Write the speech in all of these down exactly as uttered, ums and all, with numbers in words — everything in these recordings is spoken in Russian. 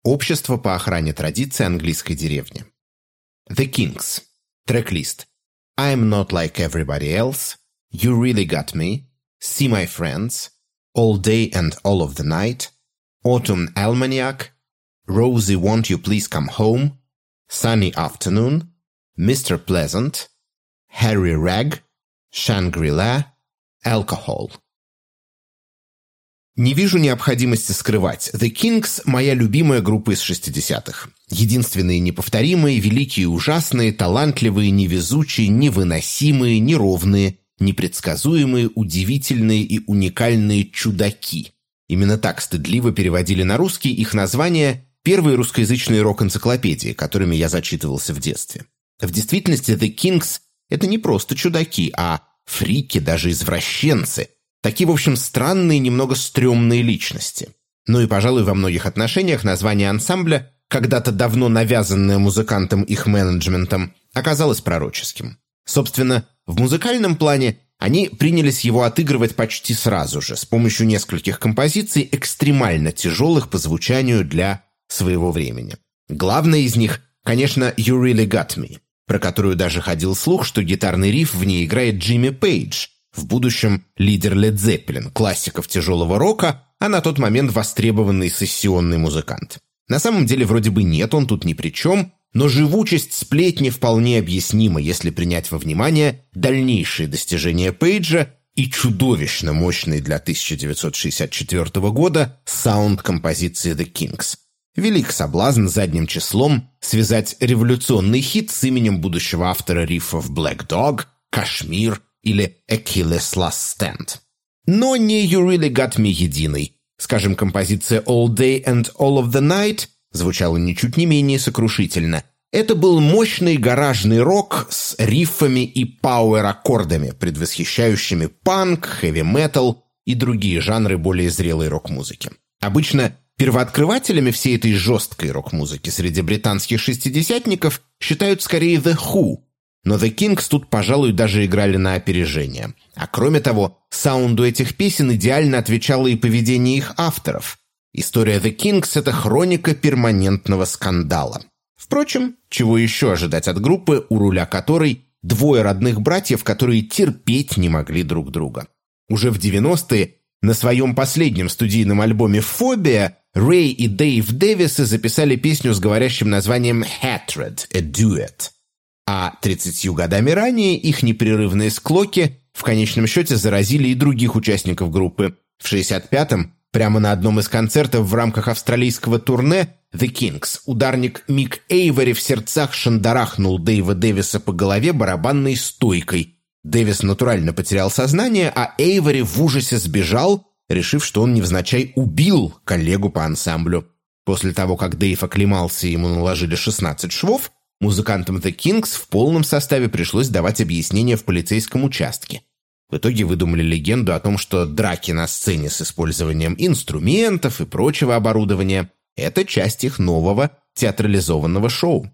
Общество по охране традиций английской деревни. The Kinks. Трек-лист. I'm not like everybody else. You really got me. See my friends. All day and all of the night. Autumn Almanac. Rosie, won't you please come home? Sunny afternoon. Mister Pleasant. Harry Rag. Shangri-La. Alcohol. Не вижу необходимости скрывать. The Kinks – моя любимая группа из шестидесятых. Единственные неповторимые, великие и ужасные, талантливые, невезучие, невыносимые, неровные, непредсказуемые, удивительные и уникальные чудаки. Именно так стыдливо переводили на русский их названия первые русскоязычные рок-энциклопедии, которыми я зачитывался в детстве. В действительности The Kinks – это не просто чудаки, а фрики, даже извращенцы. Такие, в общем, странные, немного стрёмные личности. Ну и, пожалуй, во многих отношениях название ансамбля, когда-то давно навязанное музыкантам их менеджментом, оказалось пророческим. Собственно, в музыкальном плане они принялись его отыгрывать почти сразу же, с помощью нескольких композиций, экстремально тяжелых по звучанию для своего времени. Главная из них, конечно, «You Really Got Me», про которую даже ходил слух, что гитарный риф в ней играет Джимми Пейдж, в будущем лидер Led Zeppelin, классиков тяжелого рока, а на тот момент востребованный сессионный музыкант. На самом деле вроде бы нет, он тут ни при чем, но живучесть сплетни вполне объяснима, если принять во внимание дальнейшие достижения Пейджа и чудовищно мощный для тысяча девятьсот шестьдесят четвёртого года саунд композиции The Kinks. Велик соблазн задним числом связать революционный хит с именем будущего автора рифов Black Dog, Кашмир или Achilles Last Stand. Но не You Really Got Me единый. Скажем, композиция All Day and All of the Night звучала ничуть не менее сокрушительно. Это был мощный гаражный рок с риффами и пауэр-аккордами, предвосхищающими панк, хэви-метал и другие жанры более зрелой рок-музыки. Обычно первооткрывателями всей этой жесткой рок-музыки среди британских шестидесятников считают скорее The Who, но The Kinks тут, пожалуй, даже играли на опережение. А кроме того, саунду этих песен идеально отвечало и поведение их авторов. История The Kinks – это хроника перманентного скандала. Впрочем, чего еще ожидать от группы, у руля которой двое родных братьев, которые терпеть не могли друг друга. Уже в девяностые на своем последнем студийном альбоме «Фобия» Рэй и Дэйв Дэвисы записали песню с говорящим названием «Hatred – a Duet». А тридцатью годами ранее их непрерывные склоки в конечном счете заразили и других участников группы. В шестьдесят пятом, прямо на одном из концертов в рамках австралийского турне The Kinks, ударник Мик Эйвори в сердцах шандарахнул Дэйва Дэвиса по голове барабанной стойкой. Дэвис натурально потерял сознание, а Эйвори в ужасе сбежал, решив, что он невзначай убил коллегу по ансамблю. После того, как Дэйв оклемался и ему наложили шестнадцать швов, музыкантам The Kinks в полном составе пришлось давать объяснения в полицейском участке. В итоге выдумали легенду о том, что драки на сцене с использованием инструментов и прочего оборудования – это часть их нового театрализованного шоу.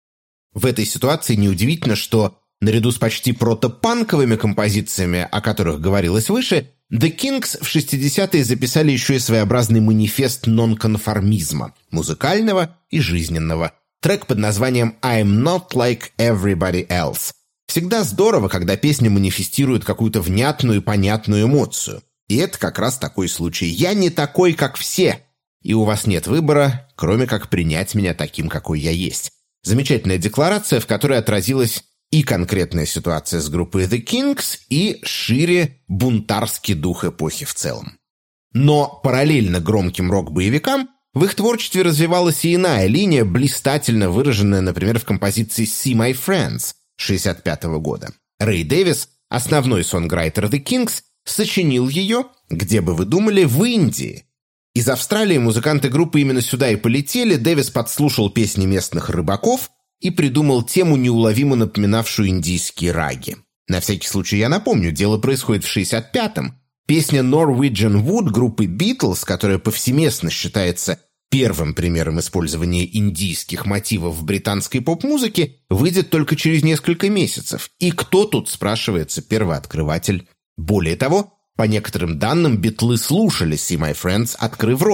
В этой ситуации неудивительно, что наряду с почти протопанковыми композициями, о которых говорилось выше, The Kinks в шестидесятые записали еще и своеобразный манифест нонконформизма – музыкального и жизненного. Трек под названием «I'm not like everybody else». Всегда здорово, когда песня манифестирует какую-то внятную и понятную эмоцию. И это как раз такой случай. «Я не такой, как все». И у вас нет выбора, кроме как принять меня таким, какой я есть. Замечательная декларация, в которой отразилась и конкретная ситуация с группой The Kinks, и шире бунтарский дух эпохи в целом. Но параллельно громким рок-боевикам в их творчестве развивалась и иная линия, блистательно выраженная, например, в композиции «See My Friends» шестьдесят пятого года. Рэй Дэвис, основной сонграйтер The Kinks, сочинил ее, где бы вы думали, в Индии. Из Австралии музыканты группы именно сюда и полетели, Дэвис подслушал песни местных рыбаков и придумал тему, неуловимо напоминавшую индийские раги. На всякий случай я напомню, дело происходит в шестьдесят пятом. Песня «Norwegian Wood» группы Beatles, которая повсеместно считается первым примером использования индийских мотивов в британской поп-музыке, выйдет только через несколько месяцев. И кто тут, спрашивается, первооткрыватель? Более того, по некоторым данным, битлы слушали «See My Friends», открыв рот.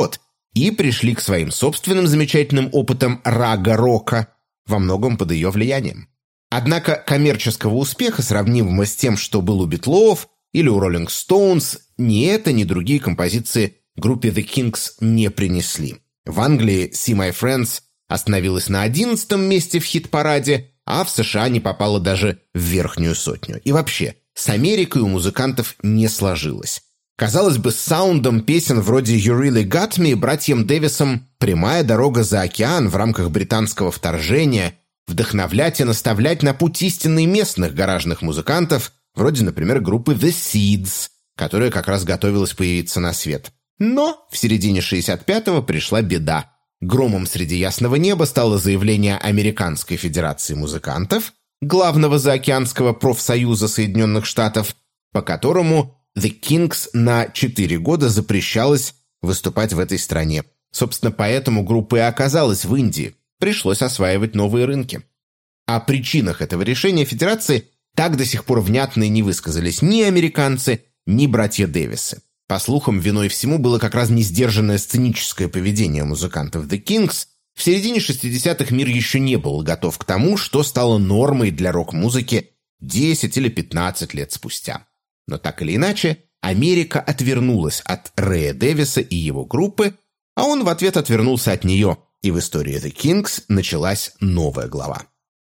и пришли к своим собственным замечательным опытам рага-рока, во многом под ее влиянием. Однако коммерческого успеха, сравнимого с тем, что был у Битлов или у Роллинг Стоунс, ни это, ни другие композиции группе The Kinks не принесли. В Англии «See My Friends» остановилась на одиннадцатом месте в хит-параде, а в США не попала даже в верхнюю сотню. И вообще, с Америкой у музыкантов не сложилось. Казалось бы, с саундом песен вроде «You Really Got Me» братьям Дэвисам прямая дорога за океан в рамках британского вторжения, вдохновлять и наставлять на путь истинный местных гаражных музыкантов, вроде, например, группы The Seeds, которая как раз готовилась появиться на свет. Но в середине шестьдесят пятого пришла беда. Громом среди ясного неба стало заявление Американской Федерации музыкантов, главного заокеанского профсоюза Соединенных Штатов, по которому The Kinks на четыре года запрещалось выступать в этой стране. Собственно, поэтому группа и оказалась в Индии. Пришлось осваивать новые рынки. О причинах этого решения Федерации так до сих пор внятно и не высказались ни американцы, ни братья Дэвисы. По слухам, виной всему было как раз несдержанное сценическое поведение музыкантов The Kinks. В середине шестидесятых мир еще не был готов к тому, что стало нормой для рок-музыки десять или пятнадцать лет спустя. Но так или иначе, Америка отвернулась от Рэя Дэвиса и его группы, а он в ответ отвернулся от нее, и в истории The Kinks началась новая глава.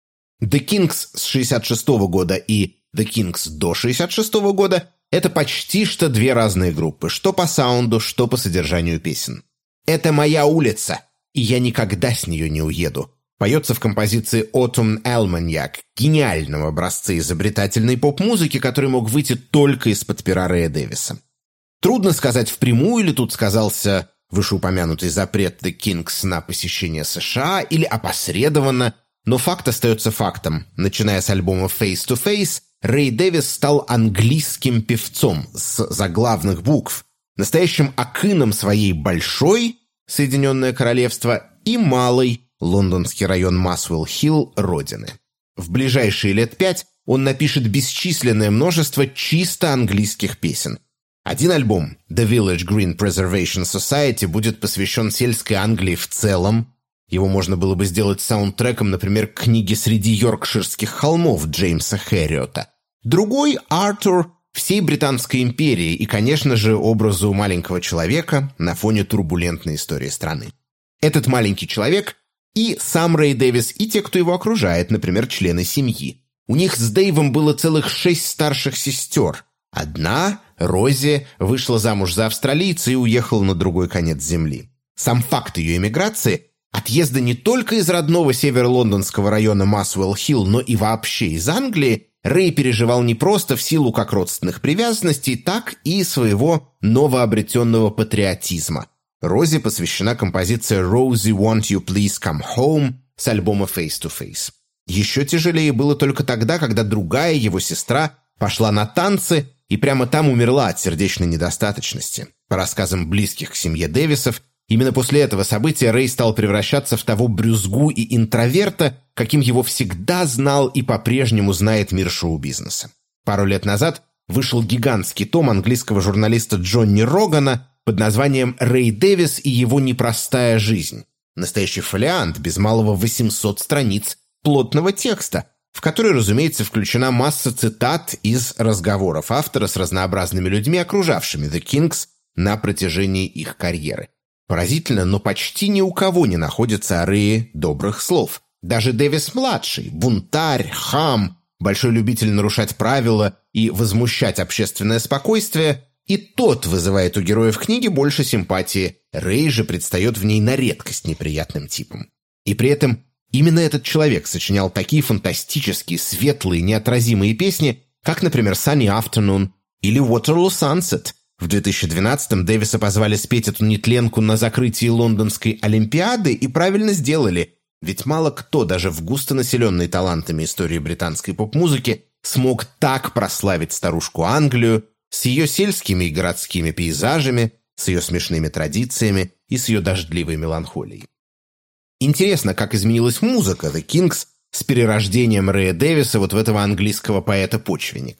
The Kinks с шестьдесят шестого года и The Kinks до шестьдесят шестого года – это почти что две разные группы, что по саунду, что по содержанию песен. «Это моя улица, и я никогда с нее не уеду», поется в композиции «Autumn Almanac», гениального образца изобретательной поп-музыки, который мог выйти только из-под пера Рэя Дэвиса. Трудно сказать впрямую, ли тут сказался вышеупомянутый запрет The Kinks на посещение США или опосредованно, но факт остается фактом. Начиная с альбома «Face to Face», Рэй Дэвис стал английским певцом с заглавных букв, настоящим акыном своей большой, Соединенное Королевство, и малой, лондонский район Масвелл-Хилл, родины. В ближайшие лет пять он напишет бесчисленное множество чисто английских песен. Один альбом, The Village Green Preservation Society, будет посвящен сельской Англии в целом. Его можно было бы сделать саундтреком, например, к книге «Среди йоркширских холмов» Джеймса Хэриота. Другой — Артур всей Британской империи и, конечно же, образу маленького человека на фоне турбулентной истории страны. Этот маленький человек и сам Рэй Дэвис, и те, кто его окружает, например, члены семьи. У них с Дэйвом было целых шесть старших сестер. Одна, Рози, вышла замуж за австралийца и уехала на другой конец земли. Сам факт ее эмиграции – отъезда не только из родного северо-лондонского района Масвелл-Хилл, но и вообще из Англии, Рэй переживал не просто в силу как родственных привязанностей, так и своего новообретенного патриотизма. Рози посвящена композиция «Rosie, won't you please come home» с альбома «Face to Face». Еще тяжелее было только тогда, когда другая его сестра пошла на танцы и прямо там умерла от сердечной недостаточности. По рассказам близких к семье Дэвисов, именно после этого события Рэй стал превращаться в того брюзгу и интроверта, каким его всегда знал и по-прежнему знает мир шоу-бизнеса. Пару лет назад вышел гигантский том английского журналиста Джонни Рогана под названием «Рэй Дэвис и его непростая жизнь». Настоящий фолиант, без малого восемьсот страниц плотного текста, в который, разумеется, включена масса цитат из разговоров автора с разнообразными людьми, окружавшими The Kinks на протяжении их карьеры. Поразительно, но почти ни у кого не находится о Рэе добрых слов. Даже Дэвис-младший, бунтарь, хам, большой любитель нарушать правила и возмущать общественное спокойствие, и тот вызывает у героев книги больше симпатии. Рэй же предстает в ней на редкость неприятным типом. И при этом именно этот человек сочинял такие фантастические, светлые, неотразимые песни, как, например, «Sunny Afternoon» или «Waterloo Sunset». В две тысячи двенадцатом Дэвиса позвали спеть эту нетленку на закрытии Лондонской Олимпиады, и правильно сделали, ведь мало кто даже в густонаселенной талантами истории британской поп-музыки смог так прославить старушку Англию с ее сельскими и городскими пейзажами, с ее смешными традициями и с ее дождливой меланхолией. Интересно, как изменилась музыка The Kinks с перерождением Рэя Дэвиса вот в этого английского поэта-почвенника.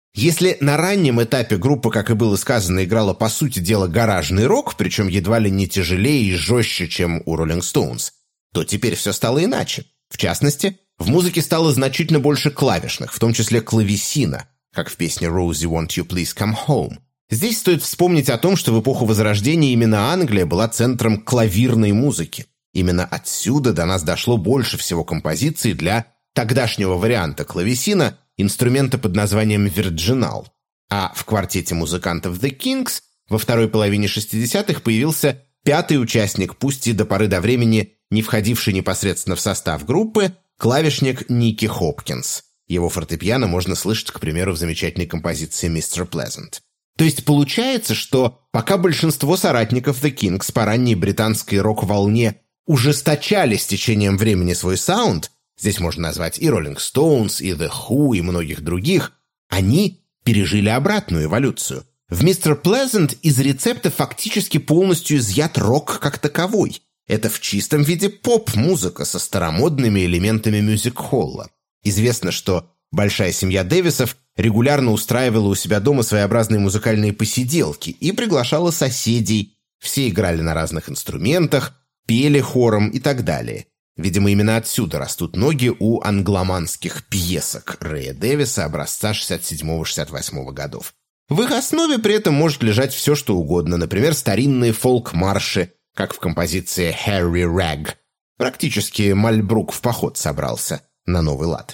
Если на раннем этапе группа, как и было сказано, играла по сути дела гаражный рок, причем едва ли не тяжелее и жестче, чем у Rolling Stones, то теперь все стало иначе. В частности, в музыке стало значительно больше клавишных, в том числе клавесина, как в песне «Rosie, won't you please come home?». Здесь стоит вспомнить о том, что в эпоху Возрождения именно Англия была центром клавирной музыки. Именно отсюда до нас дошло больше всего композиций для тогдашнего варианта клавесина, инструмента под названием «Вирджинал». А в квартете музыкантов The Kinks во второй половине шестидесятых появился пятый участник, пусть и до поры до времени не входивший непосредственно в состав группы, клавишник Ники Хопкинс. Его фортепиано можно слышать, к примеру, в замечательной композиции «мистер Pleasant». То есть получается, что пока большинство соратников The Kinks по ранней британской рок-волне ужесточали с течением времени свой саунд, здесь можно назвать и Rolling Stones, и The Who, и многих других, они пережили обратную эволюцию. В мистер Pleasant из рецепта фактически полностью изъят рок как таковой. Это в чистом виде поп-музыка со старомодными элементами мюзик-холла. Известно, что большая семья Дэвисов регулярно устраивала у себя дома своеобразные музыкальные посиделки и приглашала соседей. Все играли на разных инструментах, пели хором и так далее. Видимо, именно отсюда растут ноги у англоманских пьесок Рэя Дэвиса образца шестьдесят седьмого — шестьдесят восьмого годов. В их основе при этом может лежать все, что угодно, например, старинные фолк-марши, как в композиции «Harry Rag». Практически Мальбрук в поход собрался на новый лад.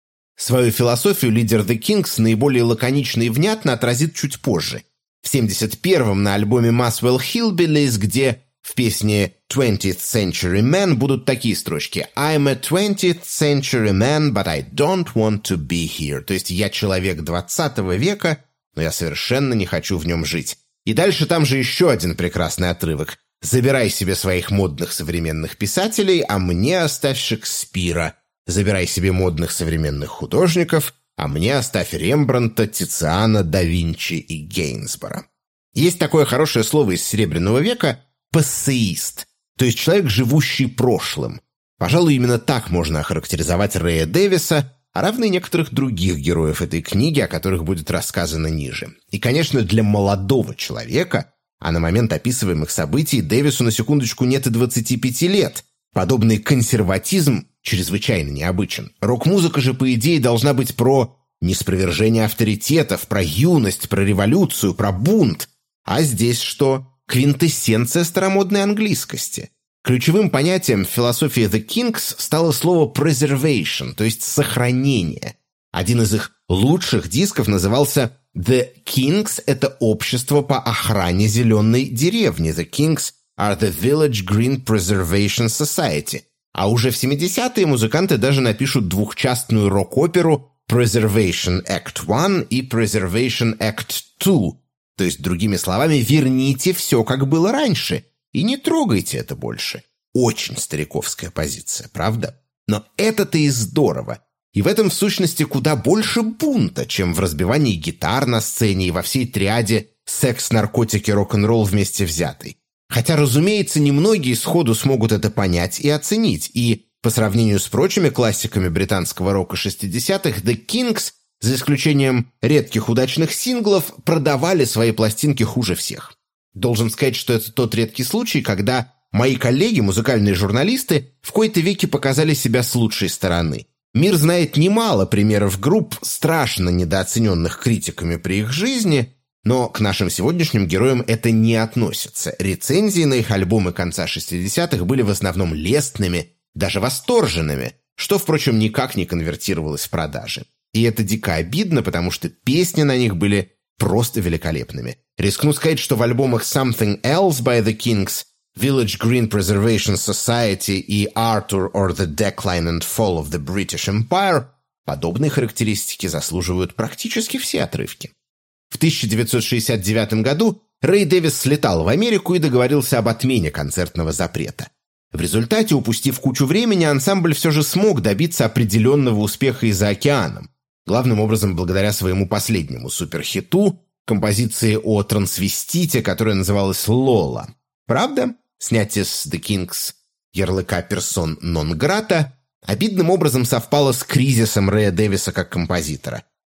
Свою философию лидер The Kinks наиболее лаконично и внятно отразит чуть позже. В семьдесят первом на альбоме Muswell Hillbillies, где в песне twentieth Century Man будут такие строчки: «I'm a twentieth century man, but I don't want to be here». То есть «я человек двадцатого века, но я совершенно не хочу в нем жить». И дальше там же еще один прекрасный отрывок. «Забирай себе своих модных современных писателей, а мне оставь Шекспира. Забирай себе модных современных художников, а мне оставь Рембрандта, Тициана, да Винчи и Гейнсбора». Есть такое хорошее слово из Серебряного века «пассеист», то есть человек, живущий прошлым. Пожалуй, именно так можно охарактеризовать Рэя Дэвиса, а равно и некоторых других героев этой книги, о которых будет рассказано ниже. И, конечно, для молодого человека, а на момент описываемых событий Дэвису на секундочку нет и двадцати пяти лет, подобный консерватизм чрезвычайно необычен. Рок-музыка же, по идее, должна быть про неспровержение авторитетов, про юность, про революцию, про бунт. А здесь что? Квинтэссенция старомодной английскости. Ключевым понятием в философии The Kinks стало слово «preservation», то есть «сохранение». Один из их лучших дисков назывался «The Kinks» — это общество по охране зеленой деревни. The Kinks are the Village Green Preservation Society. А уже в семидесятые музыканты даже напишут двухчастную рок-оперу Preservation Act один и Preservation Act два. То есть, другими словами, верните все, как было раньше, и не трогайте это больше. Очень стариковская позиция, правда? Но это-то и здорово. И в этом, в сущности, куда больше бунта, чем в разбивании гитар на сцене и во всей триаде «секс, наркотики, рок-н-ролл» вместе взятой. Хотя, разумеется, немногие сходу смогут это понять и оценить, и, по сравнению с прочими классиками британского рока шестидесятых, The Kinks, за исключением редких удачных синглов, продавали свои пластинки хуже всех. Должен сказать, что это тот редкий случай, когда мои коллеги, музыкальные журналисты, в кои-то веки показали себя с лучшей стороны. Мир знает немало примеров групп, страшно недооцененных критиками при их жизни, но к нашим сегодняшним героям это не относится. Рецензии на их альбомы конца шестидесятых были в основном лестными, даже восторженными, что, впрочем, никак не конвертировалось в продажи. И это дико обидно, потому что песни на них были просто великолепными. Рискну сказать, что в альбомах «Something Else» by The Kinks, «Village Green Preservation Society» и «Arthur or the Decline and Fall of the British Empire» подобные характеристики заслуживают практически все отрывки. В тысяча девятьсот шестьдесят девятом году Рэй Дэвис слетал в Америку и договорился об отмене концертного запрета. В результате, упустив кучу времени, ансамбль все же смог добиться определенного успеха и за океаном. Главным образом благодаря своему последнему суперхиту, композиции о трансвестите, которая называлась «Лола». Правда, снятие с The Kinks ярлыка «персон нон грата» обидным образом совпало с кризисом Рэя Дэвиса как композитора.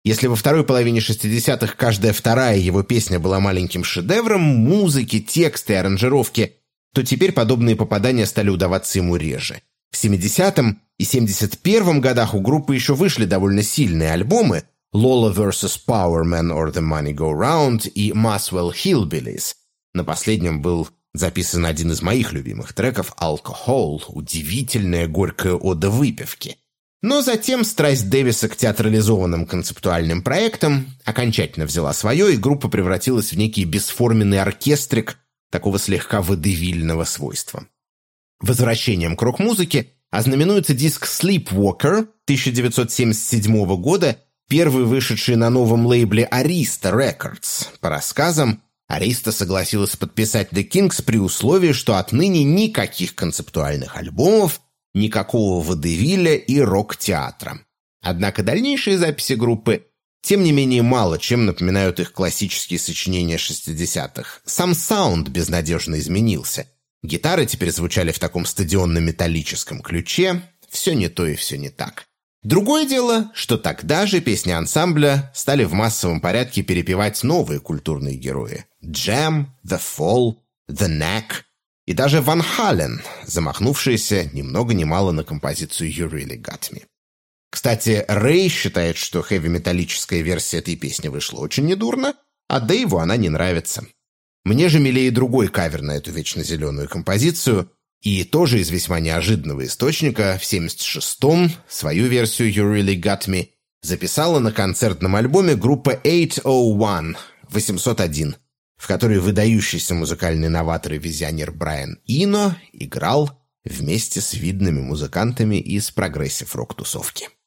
Если во второй половине шестидесятых каждая вторая его песня была маленьким шедевром музыки, текста и аранжировки, то теперь подобные попадания стали удаваться ему реже. В семидесятом и семьдесят первом годах у группы еще вышли довольно сильные альбомы «Lola versus. Powerman or the Money Go Round» и «Muswell Hillbillies». На последнем был записан один из моих любимых треков «Alcohol» — удивительная горькая ода выпивки. Но затем страсть Дэвиса к театрализованным концептуальным проектам окончательно взяла свое, и группа превратилась в некий бесформенный оркестрик такого слегка водевильного свойства. Возвращением к рок-музыке ознаменуется диск «Sleepwalker» тысяча девятьсот семьдесят седьмого года, первый вышедший на новом лейбле Arista Records. По рассказам, Arista согласилась подписать The Kinks при условии, что отныне никаких концептуальных альбомов, никакого водевиля и рок-театра. Однако дальнейшие записи группы, тем не менее, мало чем напоминают их классические сочинения шестидесятых. Сам саунд безнадежно изменился. Гитары теперь звучали в таком стадионно-металлическом ключе. Все не то и все не так. Другое дело, что тогда же песни ансамбля стали в массовом порядке перепевать новые культурные герои. Jam, The Fall, The Knack и даже Ван Хален, замахнувшиеся ни много ни мало на композицию «You Really Got Me». Кстати, Рэй считает, что хэви-металлическая версия этой песни вышла очень недурно, а Дэйву она не нравится. Мне же милее другой кавер на эту вечно зеленую композицию, и тоже из весьма неожиданного источника. В семьдесят шестом свою версию «You Really Got Me» записала на концертном альбоме группа восемьсот один, в которой выдающийся музыкальный новатор и визионер Брайан Ино играл вместе с видными музыкантами из прогрессив-рок-тусовки.